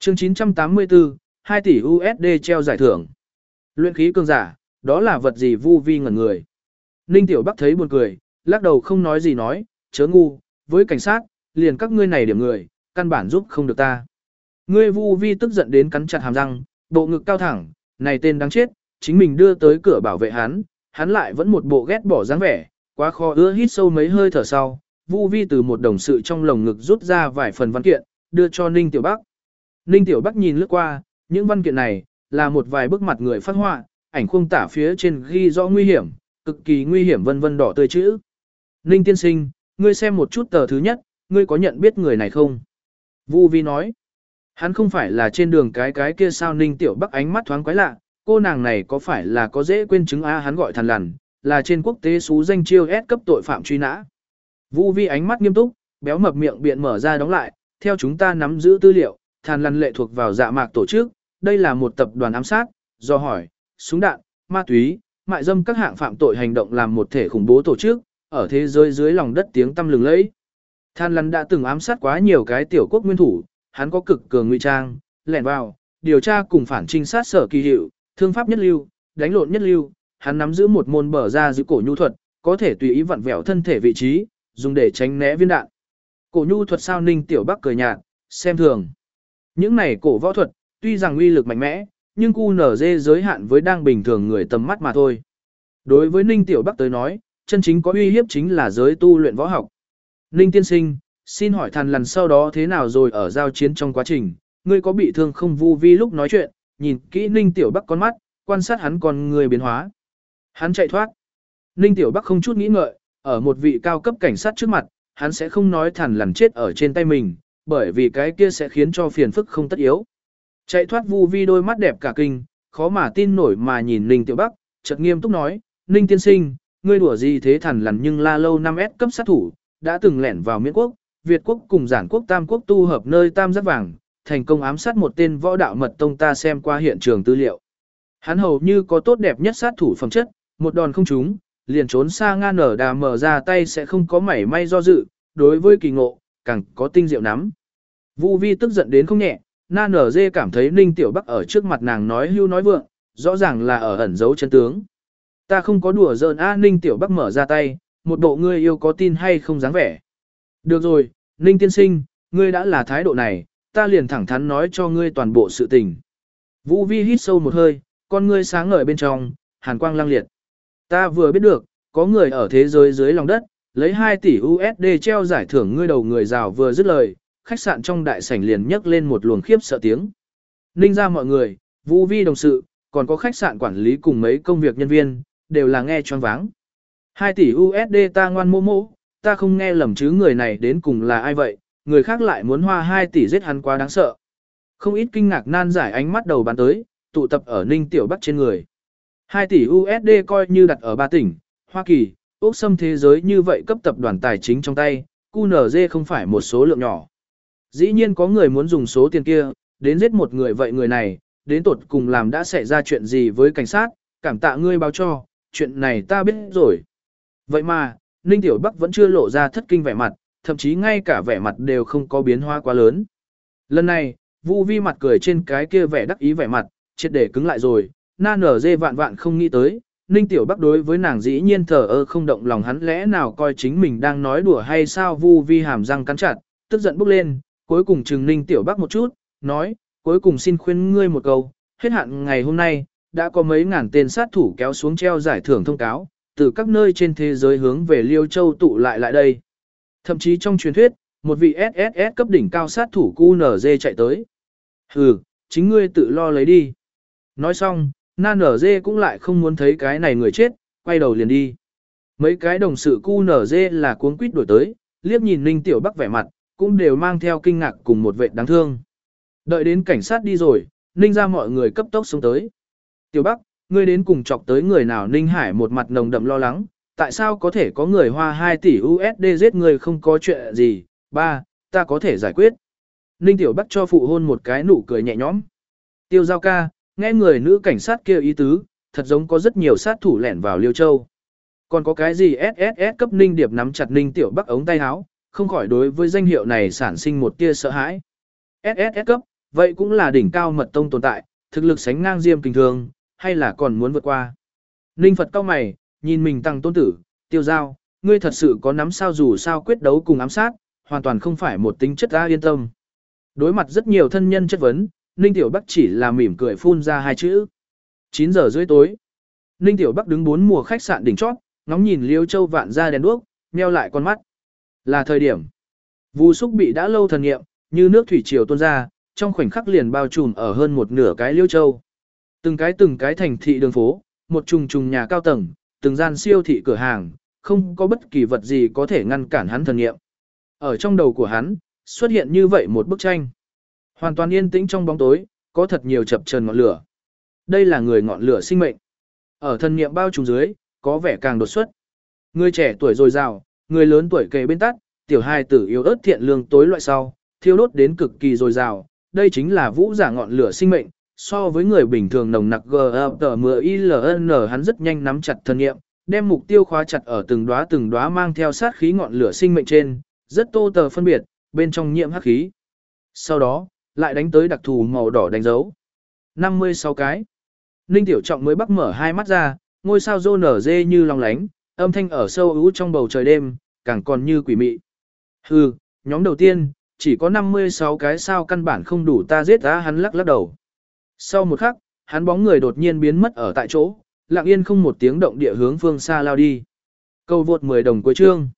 Chương 984, 2 tỷ USD treo giải thưởng. Luyện khí cường giả, đó là vật gì? Vu Vi ngẩn người. Ninh Tiểu Bắc thấy buồn cười, lắc đầu không nói gì nói, chớ ngu, với cảnh sát, liền các ngươi này điểm người, căn bản giúp không được ta. Ngươi Vu Vi tức giận đến cắn chặt hàm răng, bộ ngực cao thẳng, này tên đáng chết, chính mình đưa tới cửa bảo vệ hắn lại vẫn một bộ ghét bỏ dáng vẻ, quá khó ưa. Hít sâu mấy hơi thở sau, Vu Vi từ một đồng sự trong lồng ngực rút ra vài phần văn kiện, đưa cho Ninh Tiểu Bắc. Ninh Tiểu Bắc nhìn lướt qua, những văn kiện này là một vài bức mặt người phát họa, ảnh khuôn tả phía trên ghi rõ nguy hiểm, cực kỳ nguy hiểm vân vân đỏ tươi chữ. Ninh tiên sinh, ngươi xem một chút tờ thứ nhất, ngươi có nhận biết người này không? Vu Vi nói, hắn không phải là trên đường cái kia sao? Ninh Tiểu Bắc ánh mắt thoáng quái lạ, cô nàng này có phải là có dễ quên chứng hắn gọi Thằn Lằn, là trên quốc tế xú danh chiêu S cấp tội phạm truy nã. Vu Vi ánh mắt nghiêm túc, béo mập miệng biện mở ra đóng lại, theo chúng ta nắm giữ tư liệu, Thằn Lằn lệ thuộc vào Dạ Mạc tổ chức, đây là một tập đoàn ám sát, do hỏi, súng đạn, ma túy, mại dâm các hạng phạm tội hành động làm một thể khủng bố tổ chức, ở thế giới dưới lòng đất tiếng tăm lừng lẫy. Thằn Lằn đã từng ám sát quá nhiều cái tiểu quốc nguyên thủ, hắn có cực cường ngụy trang, lẻn vào, điều tra cùng phản trinh sát sở kỳ hiệu, thương pháp nhất lưu, đánh lộn nhất lưu, hắn nắm giữ một môn bờ ra giữ cổ nhu thuật, có thể tùy ý vặn vẹo thân thể vị trí, dùng để tránh né viên đạn. Cổ nhu thuật sao? Ninh Tiểu Bắc cười nhạt, xem thường. Những này cổ võ thuật, tuy rằng uy lực mạnh mẽ, nhưng QNZ giới hạn với đang bình thường người tầm mắt mà thôi. Đối với Ninh Tiểu Bắc tới nói, chân chính có uy hiếp chính là giới tu luyện võ học. Ninh tiên sinh, xin hỏi Thằn Lằn sau đó thế nào rồi? Ở giao chiến trong quá trình, ngươi có bị thương không? Vu Vi lúc nói chuyện, nhìn kỹ Ninh Tiểu Bắc con mắt, quan sát hắn con người biến hóa. Hắn chạy thoát. Ninh Tiểu Bắc không chút nghĩ ngợi, ở một vị cao cấp cảnh sát trước mặt, hắn sẽ không nói Thằn Lằn chết ở trên tay mình, bởi vì cái kia sẽ khiến cho phiền phức không tất yếu. Chạy thoát? Vu Vi đôi mắt đẹp cả kinh, khó mà tin nổi mà nhìn Ninh Tiểu Bắc, chợt nghiêm túc nói, Ninh tiên sinh, ngươi đùa gì thế? Thằn Lằn nhưng la lâu 5S cấp sát thủ, đã từng lẻn vào Miễn quốc, Việt quốc cùng Giản quốc Tam quốc tu hợp nơi Tam Giác Vàng, thành công ám sát một tên võ đạo mật tông. Ta xem qua hiện trường tư liệu. Hắn hầu như có tốt đẹp nhất sát thủ phẩm chất, một đòn không trúng, liền trốn xa nga nở đà mở ra tay sẽ không có mảy may do dự, đối với kỳ ngộ, càng có tinh diệu nắm. Vu Vi tức giận đến không nhẹ, na nở dê cảm thấy Ninh Tiểu Bắc ở trước mặt nàng nói hưu nói vượng, rõ ràng là ở ẩn giấu chân tướng. Ta không có đùa giỡn a. Ninh Tiểu Bắc mở ra tay, một bộ ngươi yêu có tin hay không dáng vẻ. Được rồi, Ninh tiên sinh, ngươi đã là thái độ này, ta liền thẳng thắn nói cho ngươi toàn bộ sự tình. Vu Vi hít sâu một hơi, con ngươi sáng ngời bên trong, hàn quang lăng liệt. Ta vừa biết được, có người ở thế giới dưới lòng đất, lấy 2 tỷ USD treo giải thưởng. Ngươi đầu người rào vừa dứt lời, khách sạn trong đại sảnh liền nhấc lên một luồng khiếp sợ tiếng. Ninh ra mọi người, Vu Vi đồng sự, còn có khách sạn quản lý cùng mấy công việc nhân viên, đều là nghe choáng váng. 2 tỷ USD, ta ngoan mô mô, ta không nghe lầm chứ? Người này đến cùng là ai vậy? Người khác lại muốn hoa 2 tỷ giết hắn, quá đáng sợ. Không ít kinh ngạc nan giải ánh mắt đầu bắn tới, tụ tập ở Ninh Tiểu Bắc trên người. 2 tỷ USD coi như đặt ở 3 tỉnh, Hoa Kỳ, Úc xâm thế giới như vậy cấp tập đoàn tài chính trong tay, QNZ không phải một số lượng nhỏ. Dĩ nhiên có người muốn dùng số tiền kia, đến giết một người. Vậy người này, đến tột cùng làm đã xảy ra chuyện gì với cảnh sát? Cảm tạ ngươi báo cho, chuyện này ta biết rồi. Vậy mà, Ninh Tiểu Bắc vẫn chưa lộ ra thất kinh vẻ mặt, thậm chí ngay cả vẻ mặt đều không có biến hóa quá lớn. Lần này, Vu Vi mặt cười trên cái kia vẻ đắc ý vẻ mặt, triệt để cứng lại rồi, na nở dê vạn vạn không nghĩ tới, Ninh Tiểu Bắc đối với nàng dĩ nhiên thờ ơ không động lòng. Hắn lẽ nào coi chính mình đang nói đùa hay sao? Vu Vi hàm răng cắn chặt, tức giận bốc lên, cuối cùng chừng Ninh Tiểu Bắc một chút, nói, cuối cùng xin khuyên ngươi một câu, hết hạn ngày hôm nay, đã có mấy ngàn tên sát thủ kéo xuống treo giải thưởng thông cáo, từ các nơi trên thế giới hướng về Liêu Châu tụ lại đây. Thậm chí trong truyền thuyết, một vị SSS cấp đỉnh cao sát thủ QNZ chạy tới. Hừ, chính ngươi tự lo lấy đi. Nói xong, na nở dê cũng lại không muốn thấy cái này người chết, quay đầu liền đi. Mấy cái đồng sự QNZ là cuống quýt đuổi tới, liếc nhìn Ninh Tiểu Bắc vẻ mặt, cũng đều mang theo kinh ngạc cùng một vẻ đáng thương. Đợi đến cảnh sát đi rồi, Ninh ra mọi người cấp tốc xuống tới. Tiểu Bắc, ngươi đến cùng chọc tới người nào? Ninh Hải một mặt nồng đậm lo lắng, tại sao có thể có người hoa 2 tỷ USD giết người? Không có chuyện gì, ba, ta có thể giải quyết. Ninh Tiểu Bắc cho phụ hôn một cái nụ cười nhẹ nhõm. Tiêu Giao ca, nghe người nữ cảnh sát kia ý tứ, thật giống có rất nhiều sát thủ lẻn vào Liêu Châu. Còn có cái gì SSS cấp? Ninh Điệp nắm chặt Ninh Tiểu Bắc ống tay áo, không khỏi đối với danh hiệu này sản sinh một tia sợ hãi. SSS cấp, vậy cũng là đỉnh cao mật tông tồn tại, thực lực sánh ngang Diêm Kình Thương, hay là còn muốn vượt qua. Ninh Phật cau mày, nhìn mình tăng tôn tử, Tiêu Giao, ngươi thật sự có nắm sao dù sao quyết đấu cùng ám sát, hoàn toàn không phải một tính chất ta yên tâm. Đối mặt rất nhiều thân nhân chất vấn, Ninh Tiểu Bắc chỉ là mỉm cười phun ra hai chữ. 9 giờ rưỡi tối. Ninh Tiểu Bắc đứng 4 mùa khách sạn đỉnh chót, ngóng nhìn Liêu Châu vạn ra đèn đuốc, nheo lại con mắt. Là thời điểm. Vu xúc bị đã lâu thần nghiệm, như nước thủy triều tuôn ra, trong khoảnh khắc liền bao trùm ở hơn một nửa cái Liêu Châu. Từng cái thành thị đường phố, một trùng trùng nhà cao tầng, từng gian siêu thị cửa hàng, không có bất kỳ vật gì có thể ngăn cản hắn thần nghiệm. Ở trong đầu của hắn, xuất hiện như vậy một bức tranh. Hoàn toàn yên tĩnh trong bóng tối, có thật nhiều chập chờn ngọn lửa. Đây là người ngọn lửa sinh mệnh. Ở thần niệm bao trùm dưới, có vẻ càng đột xuất. Người trẻ tuổi dồi dào, người lớn tuổi kề bên tắt, tiểu hài tử yếu ớt thiện lương tối loại sau, thiêu đốt đến cực kỳ dồi dào. Đây chính là vũ giả ngọn lửa sinh mệnh, so với người bình thường nồng nặc GMILN hắn rất nhanh nắm chặt thần niệm, đem mục tiêu khóa chặt ở từng đóa mang theo sát khí ngọn lửa sinh mệnh trên, rất tô tờ phân biệt, bên trong nhiễm hắc khí. Sau đó, lại đánh tới đặc thù màu đỏ đánh dấu. 56 cái. Ninh Tiểu Trọng mới bắt mở hai mắt ra, ngôi sao rô nở dê như long lánh, âm thanh ở sâu ú trong bầu trời đêm, càng còn như quỷ mị. Hừ, nhóm đầu tiên, chỉ có 56 cái sao căn bản không đủ ta giết ta, hắn lắc lắc đầu. Sau một khắc, hắn bóng người đột nhiên biến mất ở tại chỗ, lặng yên không một tiếng động địa hướng phương xa lao đi. Câu vượt 10 đồng cuối chương.